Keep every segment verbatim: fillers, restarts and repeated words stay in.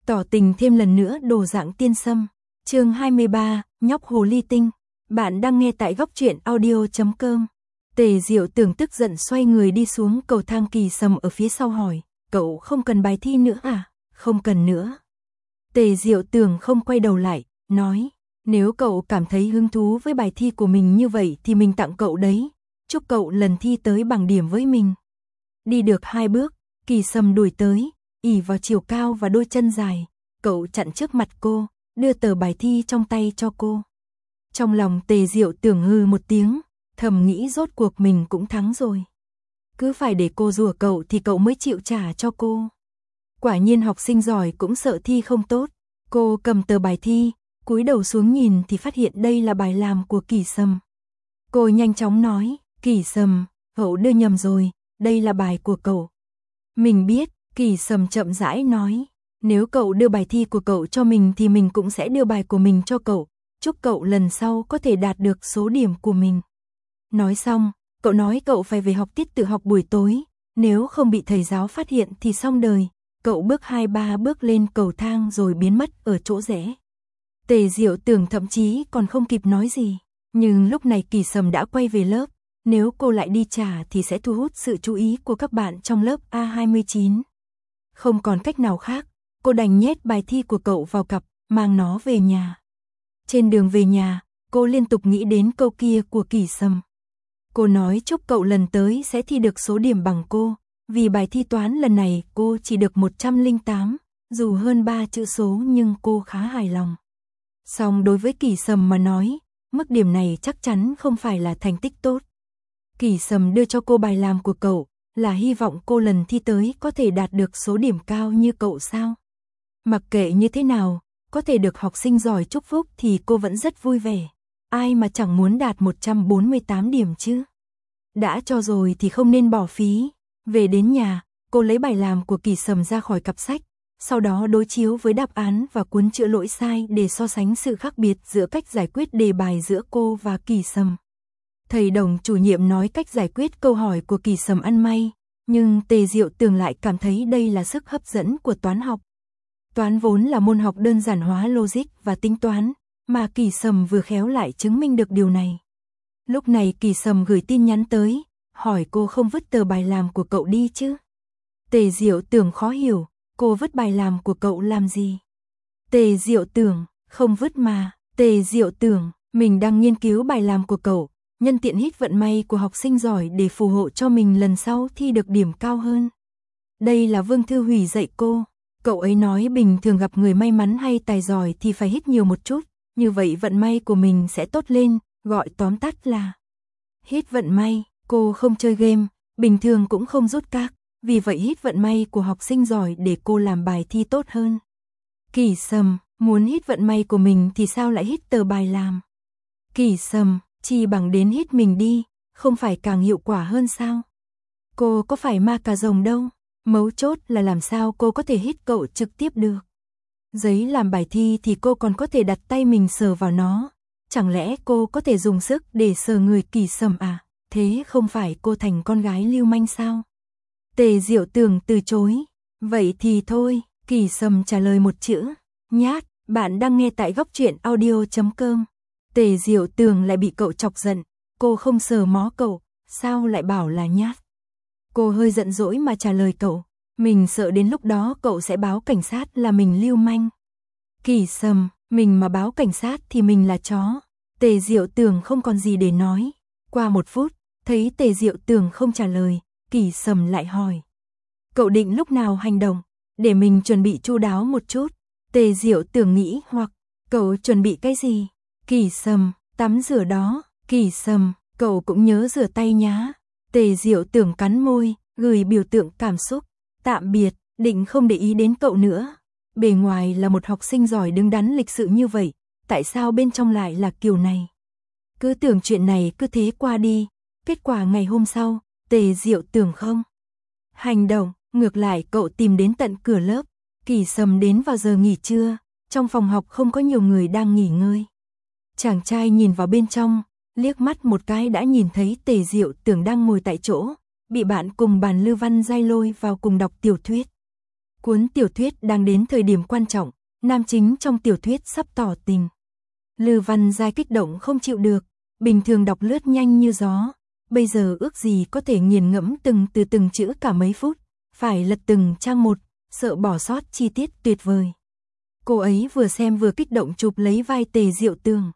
tỏ tình thêm lần nữa đồ dạng tiên sâm. Chương hai mươi ba, nhóc hồ ly tinh. Bạn đang nghe tại góc truyện audio chấm com. Tề Diệu Tường tức giận xoay người đi xuống cầu thang, Kỳ Sâm ở phía sau hỏi, cậu không cần bài thi nữa à? Không cần nữa. Tề Diệu Tường không quay đầu lại, nói, nếu cậu cảm thấy hứng thú với bài thi của mình như vậy thì mình tặng cậu đấy, chúc cậu lần thi tới bằng điểm với mình. Đi được hai bước, Kỳ Sâm đuổi tới, ỷ vào chiều cao và đôi chân dài, cậu chặn trước mặt cô, đưa tờ bài thi trong tay cho cô. Trong lòng Tề Diệu Tường hừ một tiếng, thầm nghĩ rốt cuộc mình cũng thắng rồi. Cứ phải để cô rủa cậu thì cậu mới chịu trả cho cô. Quả nhiên học sinh giỏi cũng sợ thi không tốt. Cô cầm tờ bài thi, cúi đầu xuống nhìn thì phát hiện đây là bài làm của Kỳ Sâm. Cô nhanh chóng nói, Kỳ Sâm, cậu đưa nhầm rồi, đây là bài của cậu. Mình biết, Kỳ Sâm chậm rãi nói, nếu cậu đưa bài thi của cậu cho mình thì mình cũng sẽ đưa bài của mình cho cậu, chúc cậu lần sau có thể đạt được số điểm của mình. Nói xong, cậu nói cậu phải về học tiết tự học buổi tối, nếu không bị thầy giáo phát hiện thì xong đời. Cậu bước hai ba bước lên cầu thang rồi biến mất ở chỗ rẽ. Tề Diệu Tường thậm chí còn không kịp nói gì, nhưng lúc này Kỳ Sâm đã quay về lớp, nếu cô lại đi trả thì sẽ thu hút sự chú ý của các bạn trong lớp A hai mươi chín. Không còn cách nào khác, cô đành nhét bài thi của cậu vào cặp, mang nó về nhà. Trên đường về nhà, cô liên tục nghĩ đến câu kia của Kỳ Sâm. Cô nói chúc cậu lần tới sẽ thi được số điểm bằng cô, vì bài thi toán lần này cô chỉ được một trăm lẻ tám, dù hơn ba chữ số nhưng cô khá hài lòng. Song đối với Kỳ Sâm mà nói, mức điểm này chắc chắn không phải là thành tích tốt. Kỳ Sâm đưa cho cô bài làm của cậu, là hy vọng cô lần thi tới có thể đạt được số điểm cao như cậu sao? Mặc kệ như thế nào, có thể được học sinh giỏi chúc phúc thì cô vẫn rất vui vẻ. Ai mà chẳng muốn đạt một trăm bốn mươi tám điểm chứ? Đã cho rồi thì không nên bỏ phí. Về đến nhà, cô lấy bài làm của Kỳ Sâm ra khỏi cặp sách, sau đó đối chiếu với đáp án và cuốn chữa lỗi sai để so sánh sự khác biệt giữa cách giải quyết đề bài giữa cô và Kỳ Sâm. Thầy Đồng chủ nhiệm nói cách giải quyết câu hỏi của Kỳ Sâm ăn may, nhưng Tề Diệu Tường lại cảm thấy đây là sức hấp dẫn của toán học. Toán vốn là môn học đơn giản hóa logic và tính toán, mà Kỳ Sâm vừa khéo lại chứng minh được điều này. Lúc này Kỳ Sâm gửi tin nhắn tới, hỏi cô không vứt tờ bài làm của cậu đi chứ. Tề Diệu Tường khó hiểu, cô vứt bài làm của cậu làm gì? Tề Diệu Tường, không vứt mà. Tề Diệu Tường, mình đang nghiên cứu bài làm của cậu, nhân tiện hít vận may của học sinh giỏi để phù hộ cho mình lần sau thi được điểm cao hơn. Đây là Vương Thư Hủy dạy cô, cậu ấy nói bình thường gặp người may mắn hay tài giỏi thì phải hít nhiều một chút, như vậy vận may của mình sẽ tốt lên, gọi tóm tắt là hít vận may. Cô không chơi game, bình thường cũng không rút các, vì vậy hít vận may của học sinh giỏi để cô làm bài thi tốt hơn. Kỳ Sâm, muốn hít vận may của mình thì sao lại hít tờ bài làm? Kỳ Sâm, chi bằng đến hít mình đi, không phải càng hiệu quả hơn sao? Cô có phải ma cà rồng đâu, mấu chốt là làm sao cô có thể hít cậu trực tiếp được. Giấy làm bài thi thì cô còn có thể đặt tay mình sờ vào nó, chẳng lẽ cô có thể dùng sức để sờ người Kỳ Sâm à? Thế không phải cô thành con gái lưu manh sao? Tề Diệu Tường từ chối. Vậy thì thôi, Kỳ Sâm trả lời một chữ, nhát. Bạn đang nghe tại góc truyện audio chấm com. Tề Diệu Tường lại bị cậu chọc giận. Cô không sờ mó cậu, sao lại bảo là nhát? Cô hơi giận dỗi mà trả lời cậu, mình sợ đến lúc đó cậu sẽ báo cảnh sát là mình lưu manh. Kỳ Sâm, mình mà báo cảnh sát thì mình là chó. Tề Diệu Tường không còn gì để nói. Qua một phút, thấy Tề Diệu Tường không trả lời, Kỳ Sâm lại hỏi, cậu định lúc nào hành động, để mình chuẩn bị chu đáo một chút. Tề Diệu Tường nghĩ hoặc, cậu chuẩn bị cái gì? Kỳ Sâm, tắm rửa đó. Kỳ Sâm, cậu cũng nhớ rửa tay nhá. Tề Diệu Tường cắn môi, gửi biểu tượng cảm xúc, tạm biệt, định không để ý đến cậu nữa. Bề ngoài là một học sinh giỏi đứng đắn lịch sự như vậy, tại sao bên trong lại là kiểu này? Cứ tưởng chuyện này cứ thế qua đi, kết quả ngày hôm sau, Tề Diệu Tường không hành động, ngược lại cậu tìm đến tận cửa lớp. Kỳ Sâm đến vào giờ nghỉ trưa, trong phòng học không có nhiều người đang nghỉ ngơi. Chàng trai nhìn vào bên trong, liếc mắt một cái đã nhìn thấy Tề Diệu Tường đang ngồi tại chỗ, bị bạn cùng bàn Lưu Văn Giai lôi vào cùng đọc tiểu thuyết. Cuốn tiểu thuyết đang đến thời điểm quan trọng, nam chính trong tiểu thuyết sắp tỏ tình. Lư Văn Giai kích động không chịu được, bình thường đọc lướt nhanh như gió, bây giờ ước gì có thể nghiền ngẫm từng từ từng chữ cả mấy phút, phải lật từng trang một, sợ bỏ sót chi tiết tuyệt vời. Cô ấy vừa xem vừa kích động chụp lấy vai Tề Diệu Tường.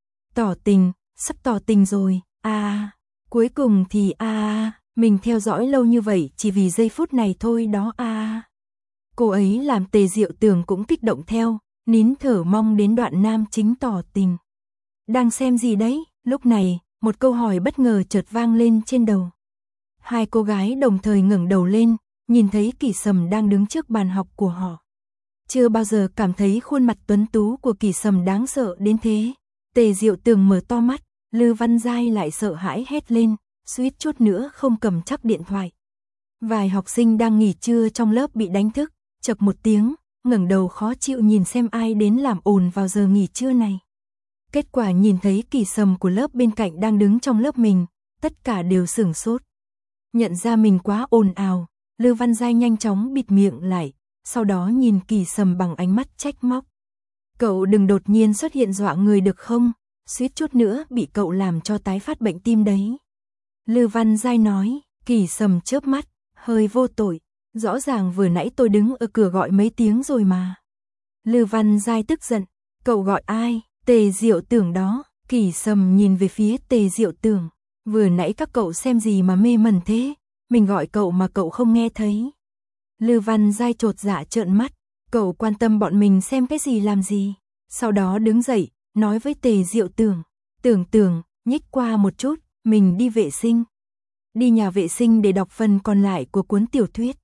Tỏ tình, sắp tỏ tình rồi, à, cuối cùng thì à, mình theo dõi lâu như vậy chỉ vì giây phút này thôi đó à. Cô ấy làm Tề Diệu Tường cũng kích động theo, nín thở mong đến đoạn nam chính tỏ tình. Đang xem gì đấy? Lúc này, một câu hỏi bất ngờ chợt vang lên trên đầu. Hai cô gái đồng thời ngẩng đầu lên, nhìn thấy Kỳ Sầm đang đứng trước bàn học của họ. Chưa bao giờ cảm thấy khuôn mặt tuấn tú của Kỳ Sầm đáng sợ đến thế. Tề Diệu Tường mở to mắt, Lư Văn Giai lại sợ hãi hét lên, suýt chút nữa không cầm chắc điện thoại. Vài học sinh đang nghỉ trưa trong lớp bị đánh thức, chậc một tiếng, ngẩng đầu khó chịu nhìn xem ai đến làm ồn vào giờ nghỉ trưa này. Kết quả nhìn thấy Kỳ Sầm của lớp bên cạnh đang đứng trong lớp mình, tất cả đều sửng sốt. Nhận ra mình quá ồn ào, Lư Văn Giai nhanh chóng bịt miệng lại, sau đó nhìn Kỳ Sầm bằng ánh mắt trách móc. Cậu đừng đột nhiên xuất hiện dọa người được không, suýt chút nữa bị cậu làm cho tái phát bệnh tim đấy. Lư Văn Giai nói. Kỳ Sầm chớp mắt, hơi vô tội, rõ ràng vừa nãy tôi đứng ở cửa gọi mấy tiếng rồi mà. Lư Văn Giai tức giận, cậu gọi ai? Tề Diệu Tường đó. Kỳ Sầm nhìn về phía Tề Diệu Tường, vừa nãy các cậu xem gì mà mê mẩn thế, mình gọi cậu mà cậu không nghe thấy. Lư Văn Giai chột dạ trợn mắt, cậu quan tâm bọn mình xem cái gì làm gì. Sau đó đứng dậy, nói với Tề Diệu Tường, Tưởng Tường, nhích qua một chút, mình đi vệ sinh. Đi nhà vệ sinh để đọc phần còn lại của cuốn tiểu thuyết.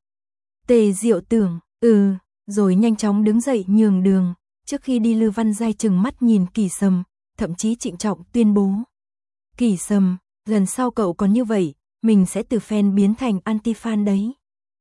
Tề Diệu Tường, ừ, rồi nhanh chóng đứng dậy nhường đường. Trước khi đi Lư Văn Giai trừng mắt nhìn Kỳ Sầm, thậm chí trịnh trọng tuyên bố. Kỳ Sầm, lần sau cậu còn như vậy, mình sẽ từ fan biến thành anti-fan đấy.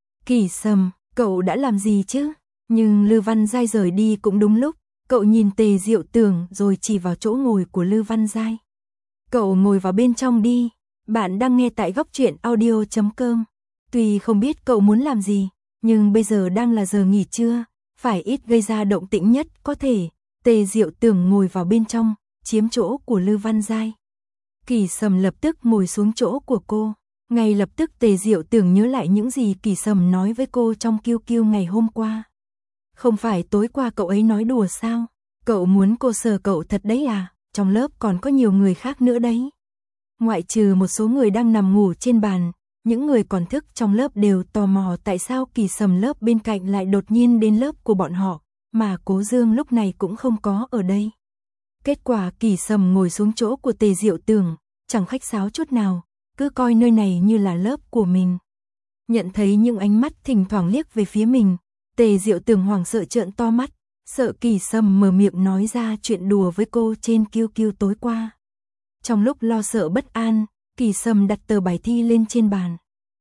Kỳ Sầm, cậu đã làm gì chứ? Nhưng Lư Văn Giai rời đi cũng đúng lúc, cậu nhìn Tề Diệu Tường rồi chỉ vào chỗ ngồi của Lư Văn Giai. Cậu ngồi vào bên trong đi, bạn đang nghe tại góc truyện audio chấm com. Tuy không biết cậu muốn làm gì, nhưng bây giờ đang là giờ nghỉ trưa, phải ít gây ra động tĩnh nhất có thể. Tề Diệu Tường ngồi vào bên trong, chiếm chỗ của Lư Văn Giai. Kỳ Sầm lập tức ngồi xuống chỗ của cô. Ngay lập tức Tề Diệu Tường nhớ lại những gì Kỳ Sầm nói với cô trong Kiêu Kiêu ngày hôm qua. Không phải tối qua cậu ấy nói đùa sao? Cậu muốn cô sờ cậu thật đấy à? Trong lớp còn có nhiều người khác nữa đấy. Ngoại trừ một số người đang nằm ngủ trên bàn, những người còn thức trong lớp đều tò mò tại sao Kỳ Sầm lớp bên cạnh lại đột nhiên đến lớp của bọn họ, mà Cố Dương lúc này cũng không có ở đây. Kết quả Kỳ Sầm ngồi xuống chỗ của Tề Diệu Tường, chẳng khách sáo chút nào, cứ coi nơi này như là lớp của mình. Nhận thấy những ánh mắt thỉnh thoảng liếc về phía mình, Tề Diệu Tường hoảng sợ trợn to mắt, sợ Kỳ Sầm mở miệng nói ra chuyện đùa với cô trên Kiêu Kiêu tối qua. Trong lúc lo sợ bất an, Kỳ Sầm đặt tờ bài thi lên trên bàn.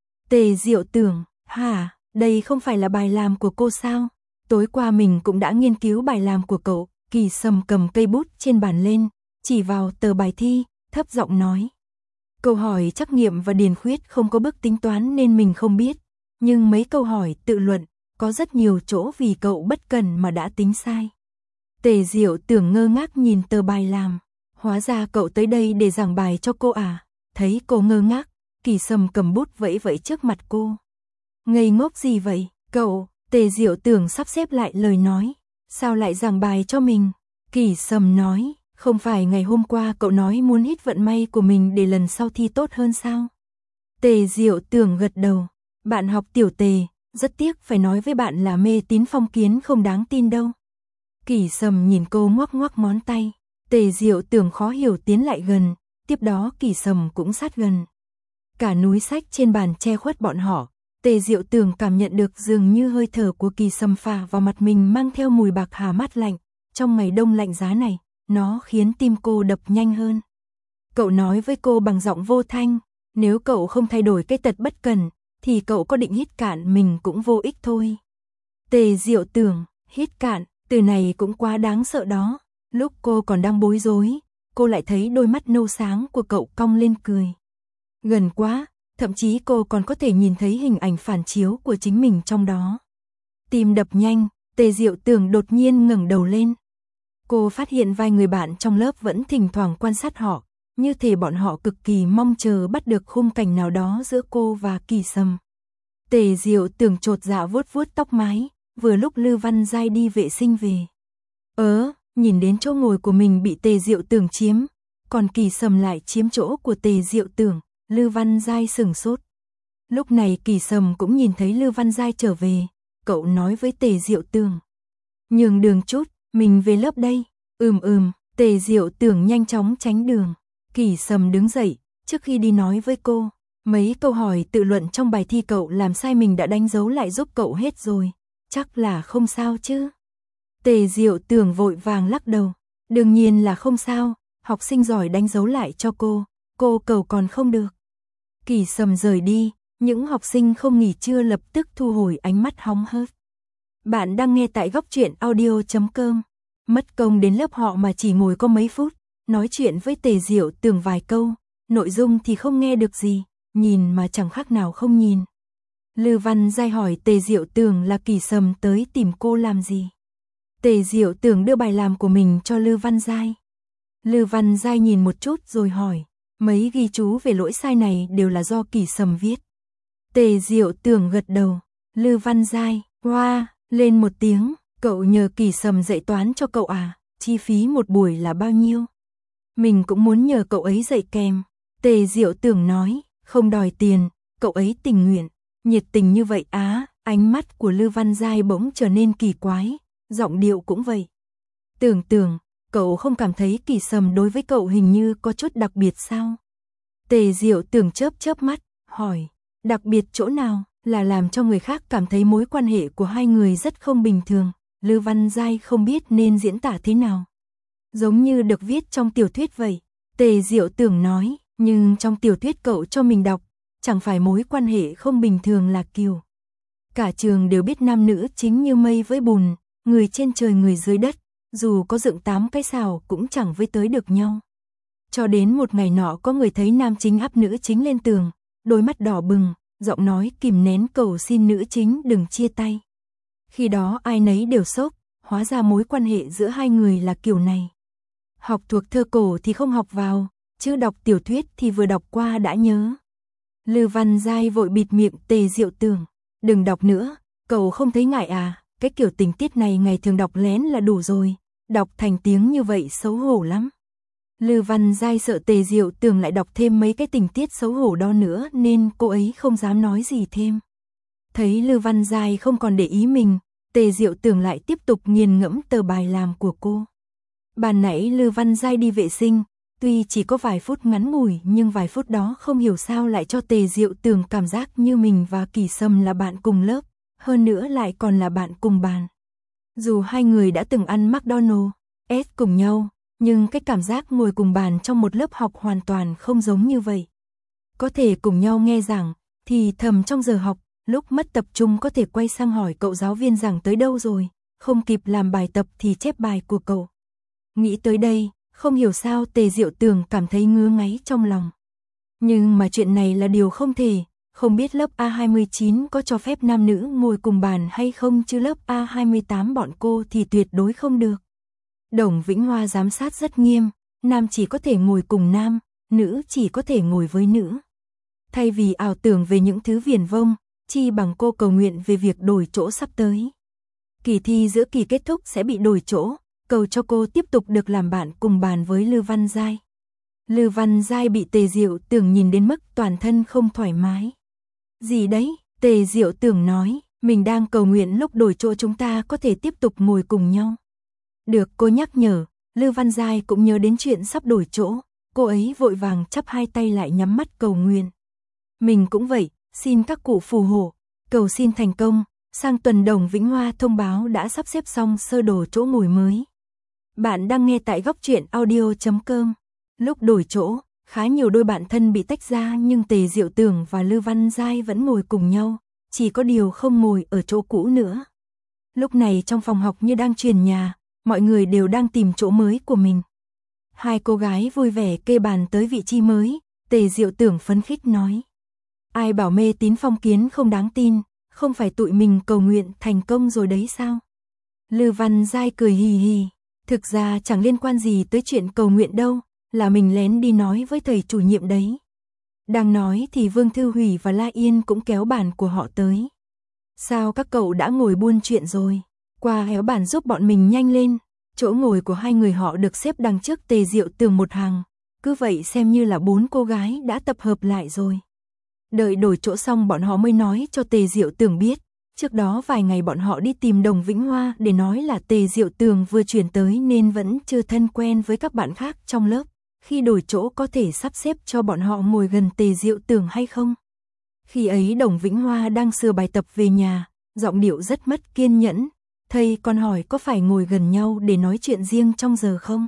Tề Diệu Tường, hả, đây không phải là bài làm của cô sao? Tối qua mình cũng đã nghiên cứu bài làm của cậu. Kỳ Sầm cầm cây bút trên bàn lên, chỉ vào tờ bài thi, thấp giọng nói. Câu hỏi trắc nghiệm và điền khuyết không có bước tính toán nên mình không biết, nhưng mấy câu hỏi tự luận, có rất nhiều chỗ vì cậu bất cần mà đã tính sai. Tề Diệu Tường ngơ ngác nhìn tờ bài làm, hóa ra cậu tới đây để giảng bài cho cô à? Thấy cô ngơ ngác, Kỳ Sầm cầm bút vẫy vẫy trước mặt cô. Ngây ngốc gì vậy, cậu? Tề Diệu Tường sắp xếp lại lời nói. Sao lại giảng bài cho mình? Kỳ Sầm nói, không phải ngày hôm qua cậu nói muốn hít vận may của mình để lần sau thi tốt hơn sao? Tề Diệu Tường gật đầu, bạn học tiểu Tề, rất tiếc phải nói với bạn là mê tín phong kiến không đáng tin đâu. Kỳ Sầm nhìn cô ngoắc ngoắc ngón tay, Tề Diệu Tường khó hiểu tiến lại gần, tiếp đó Kỳ Sầm cũng sát gần. Cả núi sách trên bàn che khuất bọn họ. Tề Diệu Tường cảm nhận được dường như hơi thở của Kỳ Sầm phả vào mặt mình mang theo mùi bạc hà mát lạnh. Trong ngày đông lạnh giá này, nó khiến tim cô đập nhanh hơn. Cậu nói với cô bằng giọng vô thanh, nếu cậu không thay đổi cái tật bất cần, thì cậu có định hít cạn mình cũng vô ích thôi. Tề Diệu Tường, hít cạn, từ này cũng quá đáng sợ đó. Lúc cô còn đang bối rối, cô lại thấy đôi mắt nâu sáng của cậu cong lên cười. Gần quá. Thậm chí cô còn có thể nhìn thấy hình ảnh phản chiếu của chính mình trong đó. Tim đập nhanh, Tề Diệu Tưởng đột nhiên ngẩng đầu lên. Cô phát hiện vài người bạn trong lớp vẫn thỉnh thoảng quan sát họ, như thể bọn họ cực kỳ mong chờ bắt được khung cảnh nào đó giữa cô và Kỳ Sâm. Tề Diệu Tưởng chột dạ vuốt vuốt tóc mái, vừa lúc Lư Văn Giai đi vệ sinh về. Ớ, nhìn đến chỗ ngồi của mình bị Tề Diệu Tưởng chiếm, còn Kỳ Sâm lại chiếm chỗ của Tề Diệu Tưởng, Lư Văn Giai sửng sốt. Lúc này Kỳ Sâm cũng nhìn thấy Lư Văn Giai trở về, cậu nói với Tề Diệu Tưởng. Nhường đường chút, mình về lớp đây. Ừm ừm, Tề Diệu Tưởng nhanh chóng tránh đường. Kỳ Sâm đứng dậy, trước khi đi nói với cô, mấy câu hỏi tự luận trong bài thi cậu làm sai mình đã đánh dấu lại giúp cậu hết rồi, chắc là không sao chứ. Tề Diệu Tưởng vội vàng lắc đầu, đương nhiên là không sao, học sinh giỏi đánh dấu lại cho cô, cô cầu còn không được. Kỳ Sâm rời đi, những học sinh không nghỉ trưa lập tức thu hồi ánh mắt hóng hớt. Bạn đang nghe tại góc truyện audio chấm com. Mất công đến lớp họ mà chỉ ngồi có mấy phút, nói chuyện với Tề Diệu Tưởng vài câu, nội dung thì không nghe được gì, nhìn mà chẳng khác nào không nhìn. Lư Văn Giai hỏi Tề Diệu Tưởng là Kỳ Sâm tới tìm cô làm gì. Tề Diệu Tưởng đưa bài làm của mình cho Lư Văn Giai. Lư Văn Giai nhìn một chút rồi hỏi, mấy ghi chú về lỗi sai này đều là do Kỳ Sâm viết. Tề Diệu Tưởng gật đầu. Lư Văn Giai, hoa, wow, lên một tiếng, cậu nhờ Kỳ Sâm dạy toán cho cậu à, chi phí một buổi là bao nhiêu? Mình cũng muốn nhờ cậu ấy dạy kèm. Tề Diệu Tưởng nói, không đòi tiền, cậu ấy tình nguyện, nhiệt tình như vậy á. Ánh mắt của Lư Văn Giai bỗng trở nên kỳ quái, giọng điệu cũng vậy. Tưởng Tưởng, cậu không cảm thấy Kỳ Sâm đối với cậu hình như có chút đặc biệt sao? Tề Diệu Tưởng chớp chớp mắt, hỏi, đặc biệt chỗ nào? Là làm cho người khác cảm thấy mối quan hệ của hai người rất không bình thường. Lư Văn Giai không biết nên diễn tả thế nào. Giống như được viết trong tiểu thuyết vậy. Tề Diệu Tưởng nói, nhưng trong tiểu thuyết cậu cho mình đọc, chẳng phải mối quan hệ không bình thường là kiều. Cả trường đều biết nam nữ chính như mây với bùn, người trên trời người dưới đất, dù có dựng tám cái sào cũng chẳng với tới được nhau. Cho đến một ngày nọ có người thấy nam chính áp nữ chính lên tường, đôi mắt đỏ bừng, giọng nói kìm nén cầu xin nữ chính đừng chia tay. Khi đó ai nấy đều sốc, hóa ra mối quan hệ giữa hai người là kiểu này. Học thuộc thơ cổ thì không học vào, chứ đọc tiểu thuyết thì vừa đọc qua đã nhớ. Lư Văn Giai vội bịt miệng Tề Diệu Tưởng, đừng đọc nữa, cậu không thấy ngại à, cái kiểu tình tiết này ngày thường đọc lén là đủ rồi, đọc thành tiếng như vậy xấu hổ lắm. Lư Văn Giai sợ Tề Diệu Tưởng lại đọc thêm mấy cái tình tiết xấu hổ đó nữa nên cô ấy không dám nói gì thêm. Thấy Lư Văn Giai không còn để ý mình, Tề Diệu Tưởng lại tiếp tục nghiền ngẫm tờ bài làm của cô. Ban nãy Lư Văn Giai đi vệ sinh, tuy chỉ có vài phút ngắn ngủi nhưng vài phút đó không hiểu sao lại cho Tề Diệu Tưởng cảm giác như mình và Kỳ Sâm là bạn cùng lớp, hơn nữa lại còn là bạn cùng bàn. Dù hai người đã từng ăn McDonald's, S cùng nhau, nhưng cái cảm giác ngồi cùng bàn trong một lớp học hoàn toàn không giống như vậy. Có thể cùng nhau nghe giảng, thì thầm trong giờ học, lúc mất tập trung có thể quay sang hỏi cậu giáo viên giảng tới đâu rồi, không kịp làm bài tập thì chép bài của cậu. Nghĩ tới đây, không hiểu sao Tề Diệu Tưởng cảm thấy ngứa ngáy trong lòng. Nhưng mà chuyện này là điều không thể, không biết lớp A hai mươi chín có cho phép nam nữ ngồi cùng bàn hay không chứ lớp A hai mươi tám bọn cô thì tuyệt đối không được. Đồng Vĩnh Hoa giám sát rất nghiêm, nam chỉ có thể ngồi cùng nam, nữ chỉ có thể ngồi với nữ. Thay vì ảo tưởng về những thứ viển vông, chi bằng cô cầu nguyện về việc đổi chỗ sắp tới. Kỳ thi giữa kỳ kết thúc sẽ bị đổi chỗ, cầu cho cô tiếp tục được làm bạn cùng bàn với Lư Văn Giai. Lư Văn Giai bị Tề Diệu Tưởng nhìn đến mức toàn thân không thoải mái. Gì đấy? Tề Diệu Tưởng nói, mình đang cầu nguyện lúc đổi chỗ chúng ta có thể tiếp tục ngồi cùng nhau. Được cô nhắc nhở, Lư Văn Giai cũng nhớ đến chuyện sắp đổi chỗ, cô ấy vội vàng chắp hai tay lại nhắm mắt cầu nguyện. Mình cũng vậy, xin các cụ phù hộ, cầu xin thành công, sang tuần Đồng Vĩnh Hoa thông báo đã sắp xếp xong sơ đồ chỗ ngồi mới. Bạn đang nghe tại góc truyện audio chấm com. Lúc đổi chỗ, khá nhiều đôi bạn thân bị tách ra nhưng Tề Diệu Tưởng và Lư Văn Giai vẫn ngồi cùng nhau, chỉ có điều không ngồi ở chỗ cũ nữa. Lúc này trong phòng học như đang chuyển nhà, mọi người đều đang tìm chỗ mới của mình. Hai cô gái vui vẻ kê bàn tới vị trí mới, Tề Diệu Tưởng phấn khích nói. Ai bảo mê tín phong kiến không đáng tin, không phải tụi mình cầu nguyện thành công rồi đấy sao? Lư Văn Giai cười hì hì, thực ra chẳng liên quan gì tới chuyện cầu nguyện đâu, là mình lén đi nói với thầy chủ nhiệm đấy. Đang nói thì Vương Thư Hủy và La Yên cũng kéo bàn của họ tới. Sao các cậu đã ngồi buôn chuyện rồi? Qua héo bàn giúp bọn mình nhanh lên. Chỗ ngồi của hai người họ được xếp đằng trước Tề Diệu Tường một hàng. Cứ vậy xem như là bốn cô gái đã tập hợp lại rồi. Đợi đổi chỗ xong bọn họ mới nói cho Tề Diệu Tường biết. Trước đó vài ngày bọn họ đi tìm Đồng Vĩnh Hoa để nói là Tề Diệu Tường vừa chuyển tới nên vẫn chưa thân quen với các bạn khác trong lớp. Khi đổi chỗ có thể sắp xếp cho bọn họ ngồi gần Tề Diệu Tường hay không? Khi ấy Đồng Vĩnh Hoa đang sửa bài tập về nhà, giọng điệu rất mất kiên nhẫn. Thầy còn hỏi có phải ngồi gần nhau để nói chuyện riêng trong giờ không?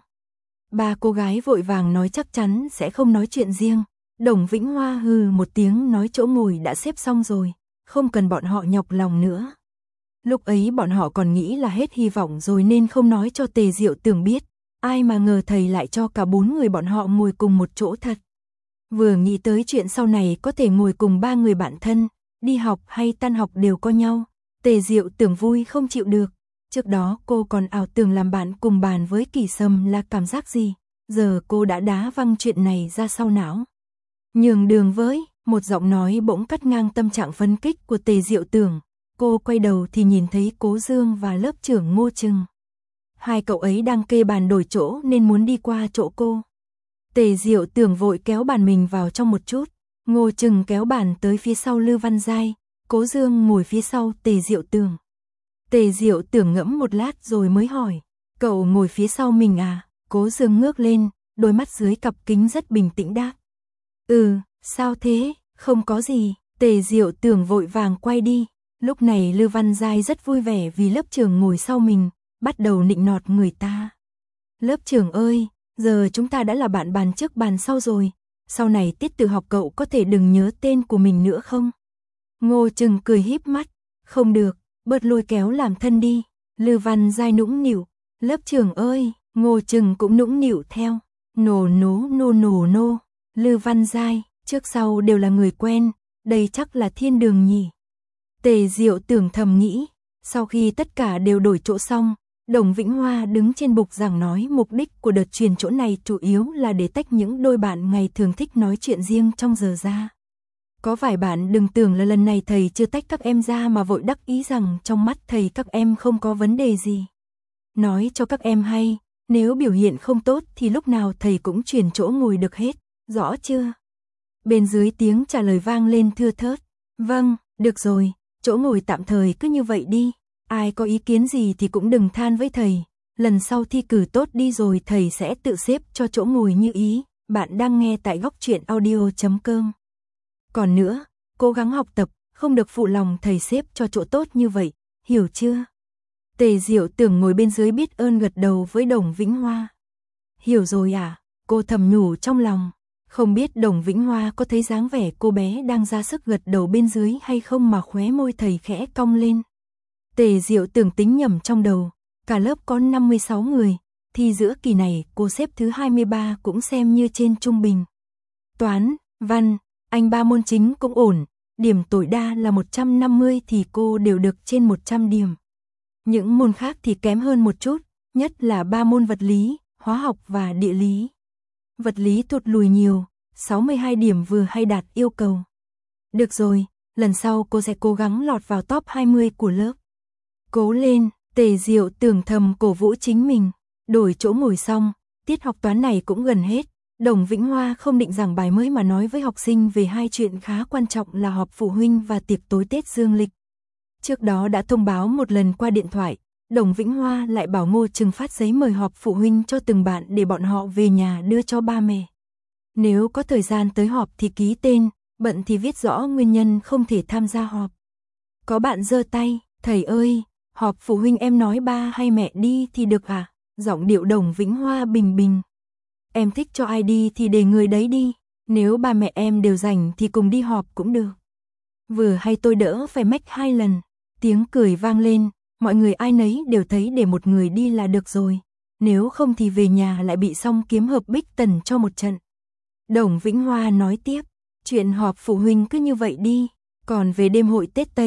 Ba cô gái vội vàng nói chắc chắn sẽ không nói chuyện riêng. Đồng Vĩnh Hoa hừ một tiếng nói chỗ ngồi đã xếp xong rồi, không cần bọn họ nhọc lòng nữa. Lúc ấy bọn họ còn nghĩ là hết hy vọng rồi nên không nói cho Tề Diệu Tường biết. Ai mà ngờ thầy lại cho cả bốn người bọn họ ngồi cùng một chỗ thật. Vừa nghĩ tới chuyện sau này có thể ngồi cùng ba người bạn thân, đi học hay tan học đều có nhau, Tề Diệu Tường vui không chịu được. Trước đó cô còn ảo tưởng làm bạn cùng bàn với Kỳ Sâm là cảm giác gì, giờ cô đã đá văng chuyện này ra sau não. Nhường đường với, một giọng nói bỗng cắt ngang tâm trạng phấn kích của Tề Diệu Tường. Cô quay đầu thì nhìn thấy Cố Dương và lớp trưởng Ngô Trừng. Hai cậu ấy đang kê bàn đổi chỗ nên muốn đi qua chỗ cô. Tề Diệu Tường vội kéo bàn mình vào trong một chút. Ngô Trừng kéo bàn tới phía sau Lư Văn Giai. Cố Dương ngồi phía sau Tề Diệu Tường. Tề Diệu Tường ngẫm một lát rồi mới hỏi. Cậu ngồi phía sau mình à? Cố Dương ngước lên, đôi mắt dưới cặp kính rất bình tĩnh đáp. Ừ, sao thế? Không có gì. Tề Diệu Tường vội vàng quay đi. Lúc này Lư Văn Giai rất vui vẻ vì lớp trưởng ngồi sau mình, bắt đầu nịnh nọt người ta. Lớp trưởng ơi, giờ chúng ta đã là bạn bàn trước bàn sau rồi, sau này tiết tự học cậu có thể đừng nhớ tên của mình nữa không? Ngô Trừng cười híp mắt, không được, bớt lôi kéo làm thân đi. Lư Văn Giai nũng nịu, lớp trưởng ơi, Ngô Trừng cũng nũng nịu theo. Nổ nố nô nổ nô, Lư Văn Giai, trước sau đều là người quen, đây chắc là thiên đường nhỉ. Tề Diệu Tường thầm nghĩ, sau khi tất cả đều đổi chỗ xong, Đồng Vĩnh Hoa đứng trên bục giảng nói mục đích của đợt chuyển chỗ này chủ yếu là để tách những đôi bạn ngày thường thích nói chuyện riêng trong giờ ra. Có vài bạn đừng tưởng là lần này thầy chưa tách các em ra mà vội đắc ý rằng trong mắt thầy các em không có vấn đề gì. Nói cho các em hay, nếu biểu hiện không tốt thì lúc nào thầy cũng chuyển chỗ ngồi được hết, rõ chưa? Bên dưới tiếng trả lời vang lên thưa thớt. Vâng, được rồi, chỗ ngồi tạm thời cứ như vậy đi. Ai có ý kiến gì thì cũng đừng than với thầy. Lần sau thi cử tốt đi rồi thầy sẽ tự xếp cho chỗ ngồi như ý. Bạn đang nghe tại góc truyện audio chấm com. Còn nữa, cố gắng học tập, không được phụ lòng thầy xếp cho chỗ tốt như vậy, hiểu chưa? Tề Diệu Tường ngồi bên dưới biết ơn gật đầu với Đồng Vĩnh Hoa. Hiểu rồi à? Cô thầm nhủ trong lòng. Không biết Đồng Vĩnh Hoa có thấy dáng vẻ cô bé đang ra sức gật đầu bên dưới hay không mà khóe môi thầy khẽ cong lên. Tề Diệu Tường tính nhầm trong đầu, cả lớp có năm mươi sáu người, thì giữa kỳ này cô xếp thứ hai mươi ba cũng xem như trên trung bình. Toán, văn, Anh ba môn chính cũng ổn, điểm tối đa là một trăm năm mươi thì cô đều được trên một trăm điểm. Những môn khác thì kém hơn một chút, nhất là ba môn vật lý, hóa học và địa lý. Vật lý tụt lùi nhiều, sáu mươi hai điểm vừa hay đạt yêu cầu. Được rồi, lần sau cô sẽ cố gắng lọt vào top hai mươi của lớp. Cố lên, Tề Diệu Tường thầm cổ vũ chính mình. Đổi chỗ ngồi xong, tiết học toán này cũng gần hết. Đồng Vĩnh Hoa không định giảng bài mới mà nói với học sinh về hai chuyện khá quan trọng là họp phụ huynh và tiệc tối Tết dương lịch. Trước đó đã thông báo một lần qua điện thoại, Đồng Vĩnh Hoa lại bảo Ngô Trừng phát giấy mời họp phụ huynh cho từng bạn để bọn họ về nhà đưa cho ba mẹ. Nếu có thời gian tới họp thì ký tên, bận thì viết rõ nguyên nhân không thể tham gia họp. Có bạn giơ tay, thầy ơi, họp phụ huynh em nói ba hay mẹ đi thì được à? Giọng điệu Đồng Vĩnh Hoa bình bình. Em thích cho ai đi thì để người đấy đi, nếu ba mẹ em đều rảnh thì cùng đi họp cũng được. Vừa hay tôi đỡ phải mách hai lần, tiếng cười vang lên, mọi người ai nấy đều thấy để một người đi là được rồi, nếu không thì về nhà lại bị Song Kiếm hợp Bích Tần cho một trận. Đồng Vĩnh Hoa nói tiếp, chuyện họp phụ huynh cứ như vậy đi, còn về đêm hội Tết Tây,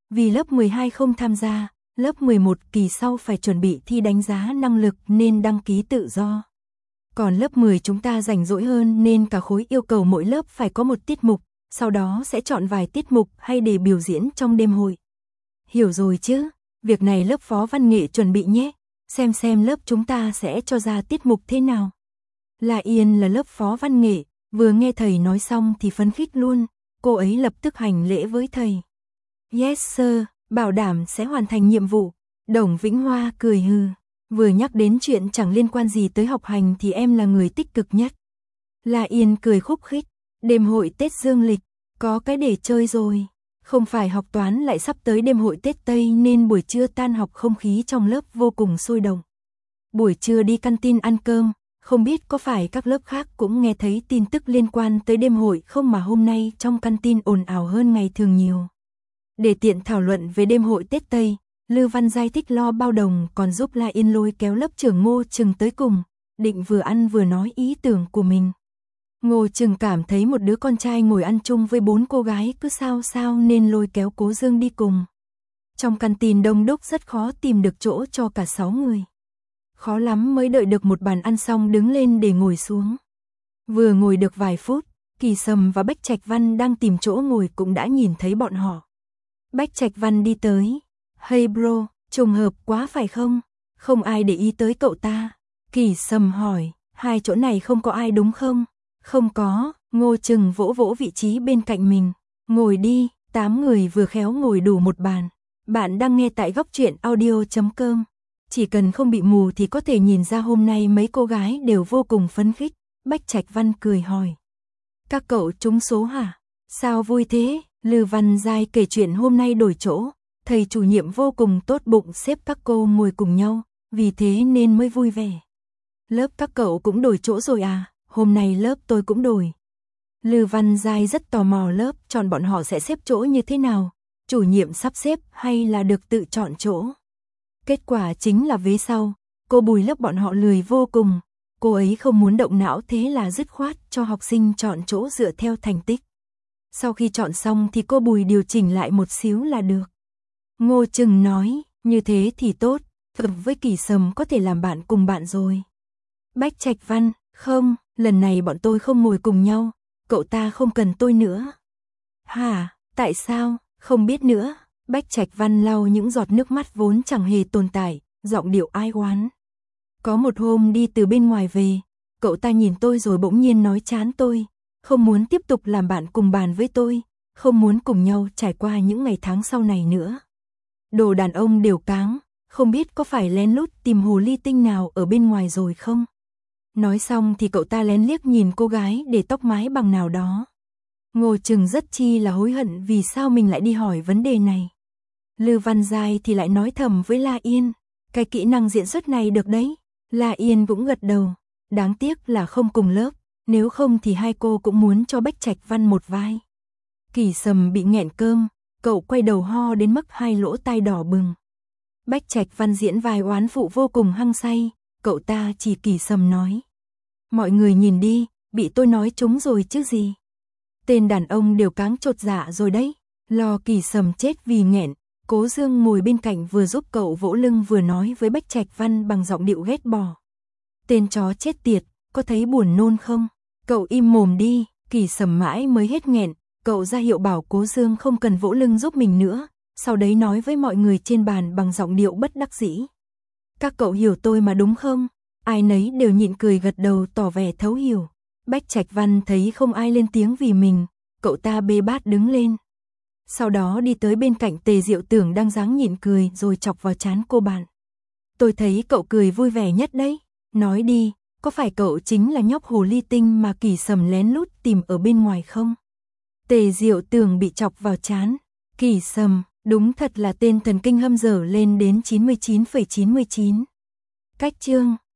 Vì lớp mười hai không tham gia, lớp mười một kỳ sau phải chuẩn bị thi đánh giá năng lực nên đăng ký tự do. Còn lớp mười chúng ta rảnh rỗi hơn nên cả khối yêu cầu mỗi lớp phải có một tiết mục, sau đó sẽ chọn vài tiết mục hay để biểu diễn trong đêm hội. Hiểu rồi chứ, việc này lớp phó văn nghệ chuẩn bị nhé, xem xem lớp chúng ta sẽ cho ra tiết mục thế nào. La Yên là lớp phó văn nghệ, vừa nghe thầy nói xong thì phấn khích luôn, cô ấy lập tức hành lễ với thầy. Yes sir, bảo đảm sẽ hoàn thành nhiệm vụ. Đồng Vĩnh Hoa cười hừ, vừa nhắc đến chuyện chẳng liên quan gì tới học hành thì em là người tích cực nhất. La Yên cười khúc khích, đêm hội Tết Dương lịch, có cái để chơi rồi. Không phải học toán lại sắp tới đêm hội Tết Tây nên buổi trưa tan học không khí trong lớp vô cùng sôi động. Buổi trưa đi canteen ăn cơm, không biết có phải các lớp khác cũng nghe thấy tin tức liên quan tới đêm hội không mà hôm nay trong canteen ồn ào hơn ngày thường nhiều. Để tiện thảo luận về đêm hội Tết Tây, Lư Văn Giai thích lo bao đồng còn giúp La Yên lôi kéo lớp trưởng Ngô Trừng tới cùng, định vừa ăn vừa nói ý tưởng của mình. Ngô Trừng cảm thấy một đứa con trai ngồi ăn chung với bốn cô gái cứ sao sao nên lôi kéo Cố Dương đi cùng. Trong canteen đông đúc rất khó tìm được chỗ cho cả sáu người. Khó lắm mới đợi được một bàn ăn xong đứng lên để ngồi xuống. Vừa ngồi được vài phút, Kỳ Sầm và Bách Trạch Văn đang tìm chỗ ngồi cũng đã nhìn thấy bọn họ. Bách Trạch Văn đi tới. Hey bro, trùng hợp quá phải không? Không ai để ý tới cậu ta. Kỳ Sầm hỏi, hai chỗ này không có ai đúng không? Không có, Ngô Trừng vỗ vỗ vị trí bên cạnh mình. Ngồi đi, tám người vừa khéo ngồi đủ một bàn. Bạn đang nghe tại góc truyện audio chấm com. Chỉ cần không bị mù thì có thể nhìn ra hôm nay mấy cô gái đều vô cùng phấn khích. Bách Trạch Văn cười hỏi. Các cậu trúng số hả? Sao vui thế? Lư Văn Giai kể chuyện hôm nay đổi chỗ. Thầy chủ nhiệm vô cùng tốt bụng xếp các cô ngồi cùng nhau, vì thế nên mới vui vẻ. Lớp các cậu cũng đổi chỗ rồi à? Hôm nay lớp tôi cũng đổi. Lư Văn Giai rất tò mò lớp chọn bọn họ sẽ xếp chỗ như thế nào, chủ nhiệm sắp xếp hay là được tự chọn chỗ. Kết quả chính là vế sau, cô Bùi lớp bọn họ lười vô cùng, cô ấy không muốn động não thế là dứt khoát cho học sinh chọn chỗ dựa theo thành tích. Sau khi chọn xong thì cô Bùi điều chỉnh lại một xíu là được. Ngô Trừng nói, như thế thì tốt, Cẩm với Kỳ Sầm có thể làm bạn cùng bạn rồi. Bách Trạch Văn, không, lần này bọn tôi không ngồi cùng nhau, cậu ta không cần tôi nữa. Hả, tại sao, không biết nữa. Bách Trạch Văn lau những giọt nước mắt vốn chẳng hề tồn tại, giọng điệu ai oán. Có một hôm đi từ bên ngoài về, cậu ta nhìn tôi rồi bỗng nhiên nói chán tôi, không muốn tiếp tục làm bạn cùng bàn với tôi, không muốn cùng nhau trải qua những ngày tháng sau này nữa. Đồ đàn ông đều cáng, không biết có phải lén lút tìm hồ ly tinh nào ở bên ngoài rồi không? Nói xong thì cậu ta lén liếc nhìn cô gái để tóc mái bằng nào đó. Ngô Trừng rất chi là hối hận vì sao mình lại đi hỏi vấn đề này. Lư Văn Giai thì lại nói thầm với La Yên, cái kỹ năng diễn xuất này được đấy. La Yên cũng gật đầu, đáng tiếc là không cùng lớp, nếu không thì hai cô cũng muốn cho Bách Trạch Văn một vai. Kỳ Sầm bị nghẹn cơm, cậu quay đầu ho đến mức hai lỗ tai đỏ bừng. Bách Trạch Văn diễn vai oán phụ vô cùng hăng say, cậu ta chỉ Kỳ Sầm nói. Mọi người nhìn đi, bị tôi nói trúng rồi chứ gì. Tên đàn ông đều cáng chột dạ rồi đấy, lo Kỳ Sầm chết vì nghẹn. Cố Dương ngồi bên cạnh vừa giúp cậu vỗ lưng vừa nói với Bách Trạch Văn bằng giọng điệu ghét bỏ. Tên chó chết tiệt, có thấy buồn nôn không? Cậu im mồm đi. Kỳ Sầm mãi mới hết nghẹn, cậu ra hiệu bảo Cố Dương không cần vỗ lưng giúp mình nữa, sau đấy nói với mọi người trên bàn bằng giọng điệu bất đắc dĩ. Các cậu hiểu tôi mà đúng không? Ai nấy đều nhịn cười gật đầu tỏ vẻ thấu hiểu. Bách Trạch Văn thấy không ai lên tiếng vì mình, cậu ta bê bát đứng lên. Sau đó đi tới bên cạnh Tề Diệu Tưởng đang dáng nhịn cười rồi chọc vào trán cô bạn. Tôi thấy cậu cười vui vẻ nhất đấy, nói đi, có phải cậu chính là nhóc hồ ly tinh mà Kỳ Sầm lén lút tìm ở bên ngoài không? Tề Diệu Tưởng bị chọc vào trán, Kỳ Sầm, đúng thật là tên thần kinh hâm dở lên đến chín mươi chín phẩy chín mươi chín. Cách chương